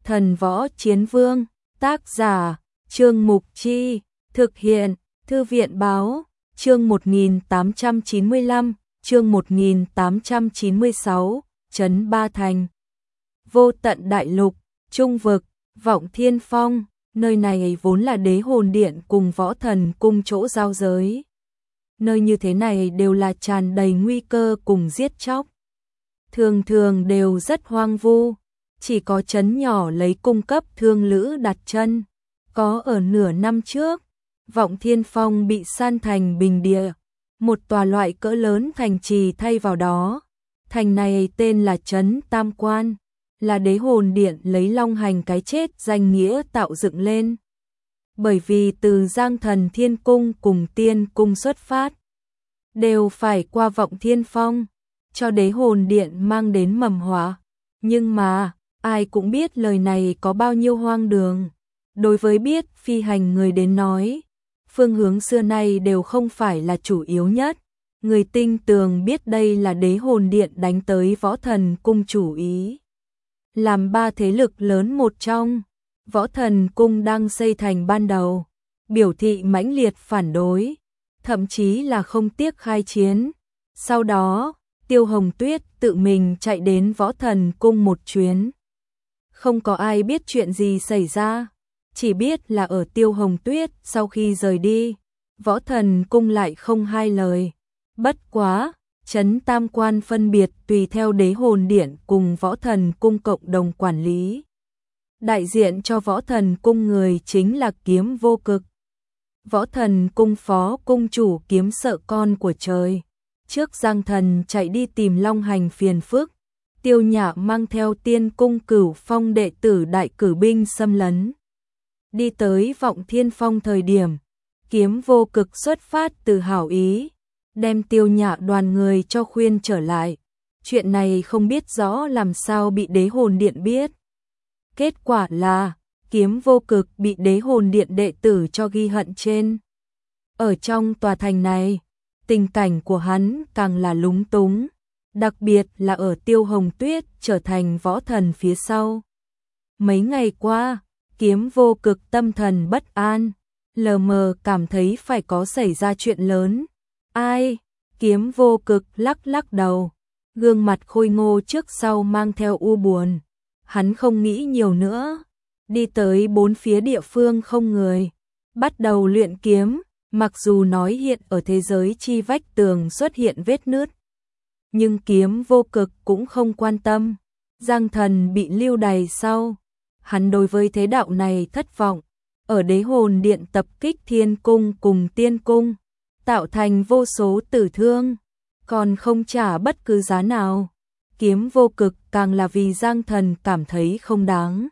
Thần Võ Chiến Vương, tác giả, Trương Mục Chi, thực hiện, Thư viện Báo, chương 1895, chương 1896, Trấn Ba Thành. Vô Tận Đại Lục, Trung Vực, Vọng Thiên Phong, nơi này vốn là Đế Hồn Điện cùng Võ Thần Cung chỗ giao giới. Nơi như thế này đều là tràn đầy nguy cơ cùng giết chóc. Thường thường đều rất hoang vu, chỉ có trấn nhỏ lấy cung cấp thương lữ đặt chân. Có ở nửa năm trước, Vọng Thiên Phong bị san thành bình địa, một tòa loại cỡ lớn thành trì thay vào đó. Thành này tên là Trấn Tam Quan, là Đế Hồn Điện lấy Long Hành cái chết danh nghĩa tạo dựng lên. Bởi vì từ Giang Thần Thiên Cung cùng Tiên Cung xuất phát, đều phải qua Vọng Thiên Phong, cho Đế Hồn Điện mang đến mầm họa. Nhưng mà, ai cũng biết lời này có bao nhiêu hoang đường. Đối với biết phi hành người đến nói, phương hướng xưa nay đều không phải là chủ yếu nhất. Người tinh tường biết đây là Đế Hồn Điện đánh tới Võ Thần Cung chủ ý. Làm ba thế lực lớn một trong, Võ Thần Cung đang xây thành ban đầu, biểu thị mãnh liệt phản đối, thậm chí là không tiếc khai chiến. Sau đó, Tiêu Hồng Tuyết tự mình chạy đến Võ Thần Cung một chuyến. Không có ai biết chuyện gì xảy ra, chỉ biết là ở Tiêu Hồng Tuyết sau khi rời đi, Võ Thần Cung lại không hai lời. Bất quá, Trấn Tam Quan phân biệt tùy theo Đế Hồn Điện cùng Võ Thần Cung cộng đồng quản lý. Đại diện cho Võ Thần Cung người chính là Kiếm Vô Cực. Võ Thần Cung phó cung chủ Kiếm Sợ con của trời. Trước Giang Thần chạy đi tìm Long Hành phiền phức, Tiêu Nhã mang theo Tiên Cung Cửu Phong đệ tử đại cử binh xâm lấn. Đi tới Vọng Thiên Phong thời điểm, Kiếm Vô Cực xuất phát từ hảo ý, đem Tiêu Nhã đoàn người cho khuyên trở lại. Chuyện này không biết rõ làm sao bị Đế Hồn Điện biết. Kết quả là, Kiếm Vô Cực bị Đế Hồn Điện đệ tử cho ghi hận trên. Ở trong tòa thành này, tình cảnh của hắn càng là lúng túng, đặc biệt là ở Tiêu Hồng Tuyết trở thành võ thần phía sau. Mấy ngày qua, Kiếm Vô Cực tâm thần bất an, lờ mờ cảm thấy phải có xảy ra chuyện lớn. Ai? Kiếm Vô Cực lắc lắc đầu, gương mặt khôi ngô trước sau mang theo u buồn. Hắn không nghĩ nhiều nữa, đi tới bốn phía địa phương không người, bắt đầu luyện kiếm. Mặc dù nói hiện ở thế giới chi vách tường xuất hiện vết nứt, nhưng Kiếm Vô Cực cũng không quan tâm. Giang Thần bị lưu đày sau, hắn đối với thế đạo này thất vọng. Ở Đế Hồn Điện tập kích Thiên Cung cùng Tiên Cung, tạo thành vô số tử thương, còn không trả bất cứ giá nào. Kiếm Vô Cực càng là vì Giang Thần cảm thấy không đáng.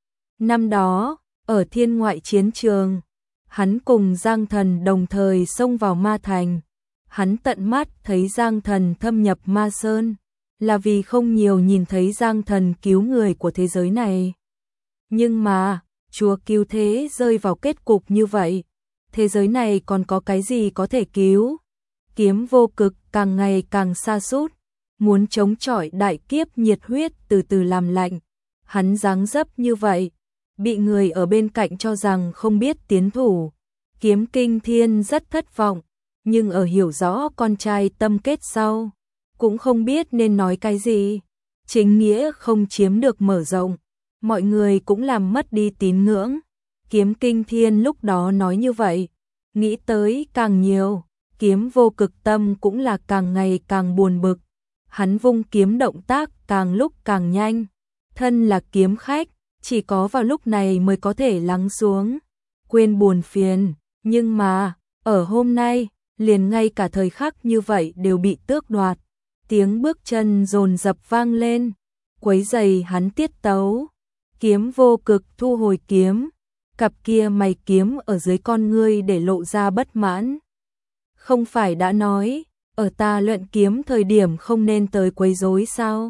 Năm đó, ở thiên ngoại chiến trường, hắn cùng Giang Thần đồng thời xông vào Ma Thành. Hắn tận mắt thấy Giang Thần thâm nhập Ma Sơn, là vì không nhiều nhìn thấy Giang Thần cứu người của thế giới này. Nhưng mà, Chúa cứu thế rơi vào kết cục như vậy, thế giới này còn có cái gì có thể cứu? Kiếm Vô Cực càng ngày càng sa sút, muốn chống chọi đại kiếp nhiệt huyết từ từ làm lạnh. Hắn dáng dấp như vậy, bị người ở bên cạnh cho rằng không biết tiến thủ. Kiếm Kinh Thiên rất thất vọng, nhưng ở hiểu rõ con trai tâm kết sau, cũng không biết nên nói cái gì. Chính nghĩa không chiếm được mở rộng, mọi người cũng làm mất đi tín ngưỡng. Kiếm Kinh Thiên lúc đó nói như vậy, nghĩ tới càng nhiều, Kiếm Vô Cực tâm cũng là càng ngày càng buồn bực. Hắn vung kiếm động tác càng lúc càng nhanh, thân là kiếm khách, chỉ có vào lúc này mới có thể lắng xuống, quên buồn phiền. Nhưng mà, ở hôm nay, liền ngay cả thời khắc như vậy đều bị tước đoạt. Tiếng bước chân dồn dập vang lên, quấy rầy hắn tiết tấu. Kiếm Vô Cực thu hồi kiếm, cặp kia mày kiếm ở dưới con ngươi để lộ ra bất mãn. Không phải đã nói, ở ta luyện kiếm thời điểm không nên tới quấy rối sao?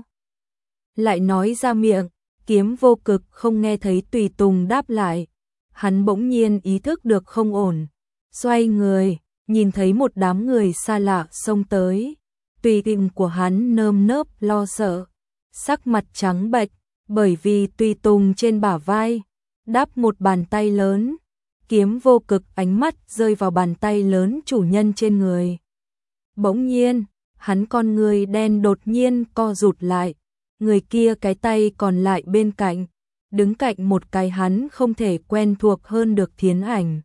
Lại nói ra miệng, Kiếm Vô Cực không nghe thấy tùy tùng đáp lại. Hắn bỗng nhiên ý thức được không ổn, xoay người, nhìn thấy một đám người xa lạ xông tới. Tùy tùng của hắn nơm nớp lo sợ, sắc mặt trắng bệch, bởi vì tùy tùng trên bả vai đắp một bàn tay lớn. Kiếm Vô Cực ánh mắt rơi vào bàn tay lớn chủ nhân trên người. Bỗng nhiên, hắn con người đen đột nhiên co rụt lại, người kia cái tay còn lại bên cạnh, đứng cạnh một cái hắn không thể quen thuộc hơn được Thiến Ảnh.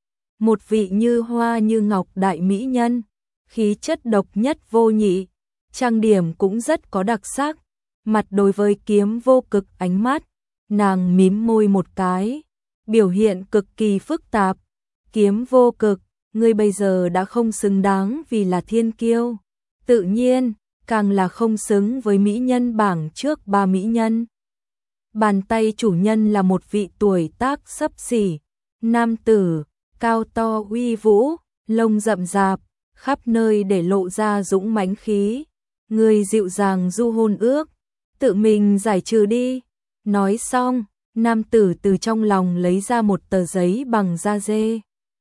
Một vị như hoa như ngọc đại mỹ nhân, khí chất độc nhất vô nhị, trang điểm cũng rất có đặc sắc, mặt đối với Kiếm Vô Cực ánh mắt, nàng mím môi một cái, biểu hiện cực kỳ phức tạp. Kiếm Vô Cực, ngươi bây giờ đã không xứng đáng vì là thiên kiêu, tự nhiên, càng là không xứng với mỹ nhân bảng trước 3 mỹ nhân. Bàn tay chủ nhân là một vị tuổi tác xấp xỉ, nam tử, cao to uy vũ, lông rậm rạp, khắp nơi để lộ ra dũng mãnh khí. Người dịu dàng du hôn ước, tự mình giải trừ đi. Nói xong, nam tử từ trong lòng lấy ra một tờ giấy bằng da dê,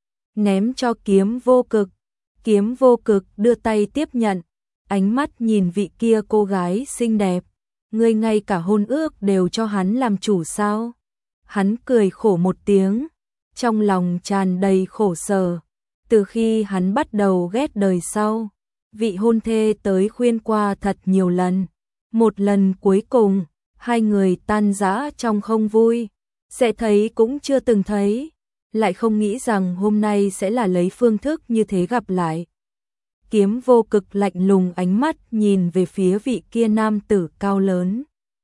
ném cho Kiếm Vô Cực. Kiếm Vô Cực đưa tay tiếp nhận, ánh mắt nhìn vị kia cô gái xinh đẹp. Ngươi ngay cả hôn ước đều cho hắn làm chủ sao? Hắn cười khổ một tiếng, trong lòng tràn đầy khổ sở. Từ khi hắn bắt đầu ghét đời sau, vị hôn thê tới khuyên qua thật nhiều lần. Một lần cuối cùng, hai người tan rã trong không vui, sẽ thấy cũng chưa từng thấy, lại không nghĩ rằng hôm nay sẽ là lấy phương thức như thế gặp lại. Kiếm Vô Cực lạnh lùng ánh mắt nhìn về phía vị kia nam tử cao lớn.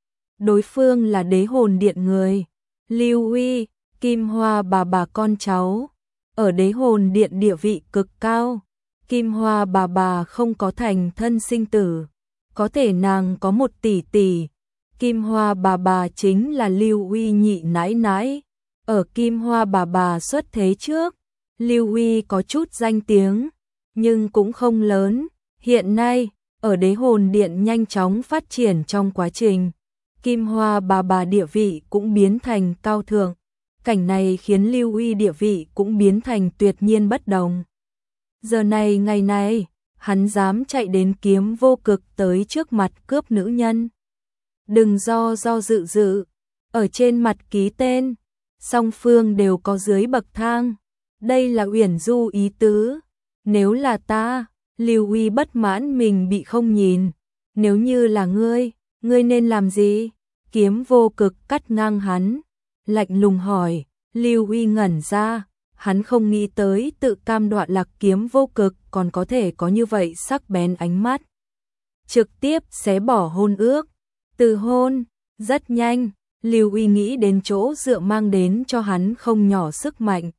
Đối phương là Đế Hồn Điện người, Lưu Huy, Kim Hoa bà con cháu, ở Đế Hồn Điện địa vị cực cao. Kim Hoa bà không có thành thân sinh tử, có thể nàng có một tỷ tỷ. Kim Hoa bà chính là Lưu Huy nhị nãi nãi. Ở Kim Hoa bà xuất thế trước, Lưu Huy có chút danh tiếng, nhưng cũng không lớn. Hiện nay, ở Đế Hồn Điện nhanh chóng phát triển trong quá trình, Kim Hoa bà địa vị cũng biến thành cao thượng. Cảnh này khiến Lưu Huy địa vị cũng biến thành tuyệt nhiên bất đồng. Giờ này ngày này, hắn dám chạy đến Kiếm Vô Cực tới trước mặt cướp nữ nhân. Đừng do dự, ở trên mặt ký tên, song phương đều có dưới bậc thang. Đây là uyển du ý tứ. Nếu là ta, Lưu Huy bất mãn mình bị không nhìn. Nếu như là ngươi nên làm gì? Kiếm Vô Cực cắt ngang hắn, lạnh lùng hỏi. Lưu Huy ngẩn ra, hắn không nghĩ tới tự cam đoạn lạc Kiếm Vô Cực còn có thể có như vậy sắc bén ánh mắt. Trực tiếp xé bỏ hôn ước, từ hôn, rất nhanh, Lưu Huy nghĩ đến chỗ dựa mang đến cho hắn không nhỏ sức mạnh.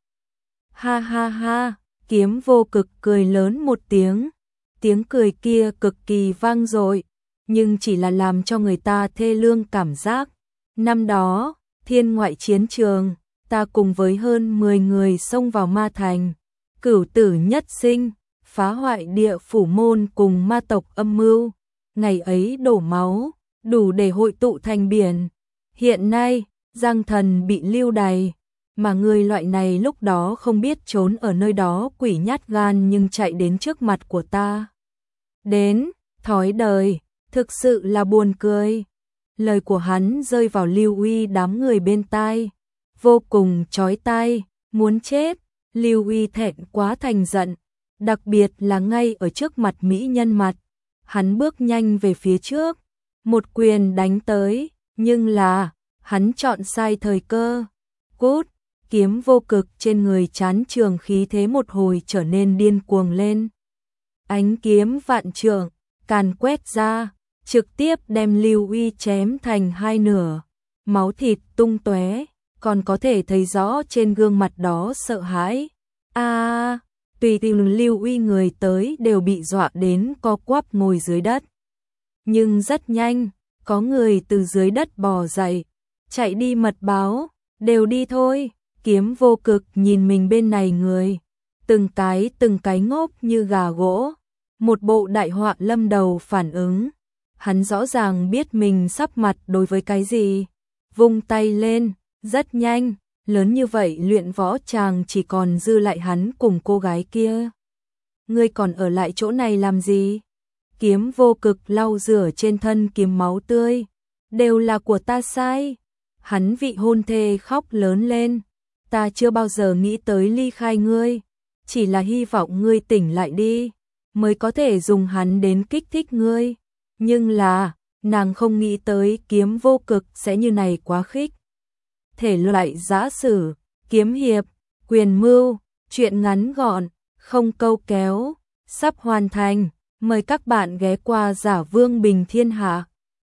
Ha ha ha, Kiếm Vô Cực cười lớn một tiếng, tiếng cười kia cực kỳ vang dội, nhưng chỉ là làm cho người ta thê lương cảm giác. Năm đó, Thiên Ngoại chiến trường, ta cùng với hơn 10 người xông vào ma thành, cửu tử nhất sinh, phá hoại địa phủ môn cùng ma tộc âm mưu. Ngày ấy đổ máu, đủ để hội tụ thành biển. Hiện nay, Giang Thần bị lưu đày, mà người loại này lúc đó không biết trốn ở nơi đó quỷ nhát gan nhưng chạy đến trước mặt của ta. Đến, thói đời, thực sự là buồn cười. Lời của hắn rơi vào Lưu Huy đám người bên tai, vô cùng chói tai, muốn chết. Lưu Huy thẹn quá thành giận, đặc biệt là ngay ở trước mặt mỹ nhân mặt. Hắn bước nhanh về phía trước, một quyền đánh tới, nhưng là, hắn chọn sai thời cơ. Cút, Kiếm Vô Cực trên người chán trường khí thế một hồi trở nên điên cuồng lên. Ánh kiếm vạn trượng, càn quét ra, trực tiếp đem Lưu Huy chém thành hai nửa, máu thịt tung tóe, còn có thể thấy rõ trên gương mặt đó sợ hãi. Tùy tìm Lưu Huy người tới đều bị dọa đến co quắp ngồi dưới đất. Nhưng rất nhanh, có người từ dưới đất bò dậy, chạy đi mật báo, đều đi thôi. Kiếm Vô Cực nhìn mình bên này người, từng cái ngốc như gà gỗ, một bộ đại họa lâm đầu phản ứng. Hắn rõ ràng biết mình sắp mặt đối với cái gì, vung tay lên, rất nhanh, lớn như vậy luyện võ chàng chỉ còn dư lại hắn cùng cô gái kia. Ngươi còn ở lại chỗ này làm gì? Kiếm Vô Cực lau rửa trên thân kiếm máu tươi, đều là của ta sai. Hắn vị hôn thê khóc lớn lên, ta chưa bao giờ nghĩ tới ly khai ngươi, chỉ là hy vọng ngươi tỉnh lại đi, mới có thể dùng hắn đến kích thích ngươi. Nhưng là, nàng không nghĩ tới kiếm vô cực sẽ như này quá khích. Thể loại giã sử, kiếm hiệp, quyền mưu, truyện ngắn gọn, không câu kéo, sắp hoàn thành. Mời các bạn ghé qua Giả Vương Bình Thiên Hạ.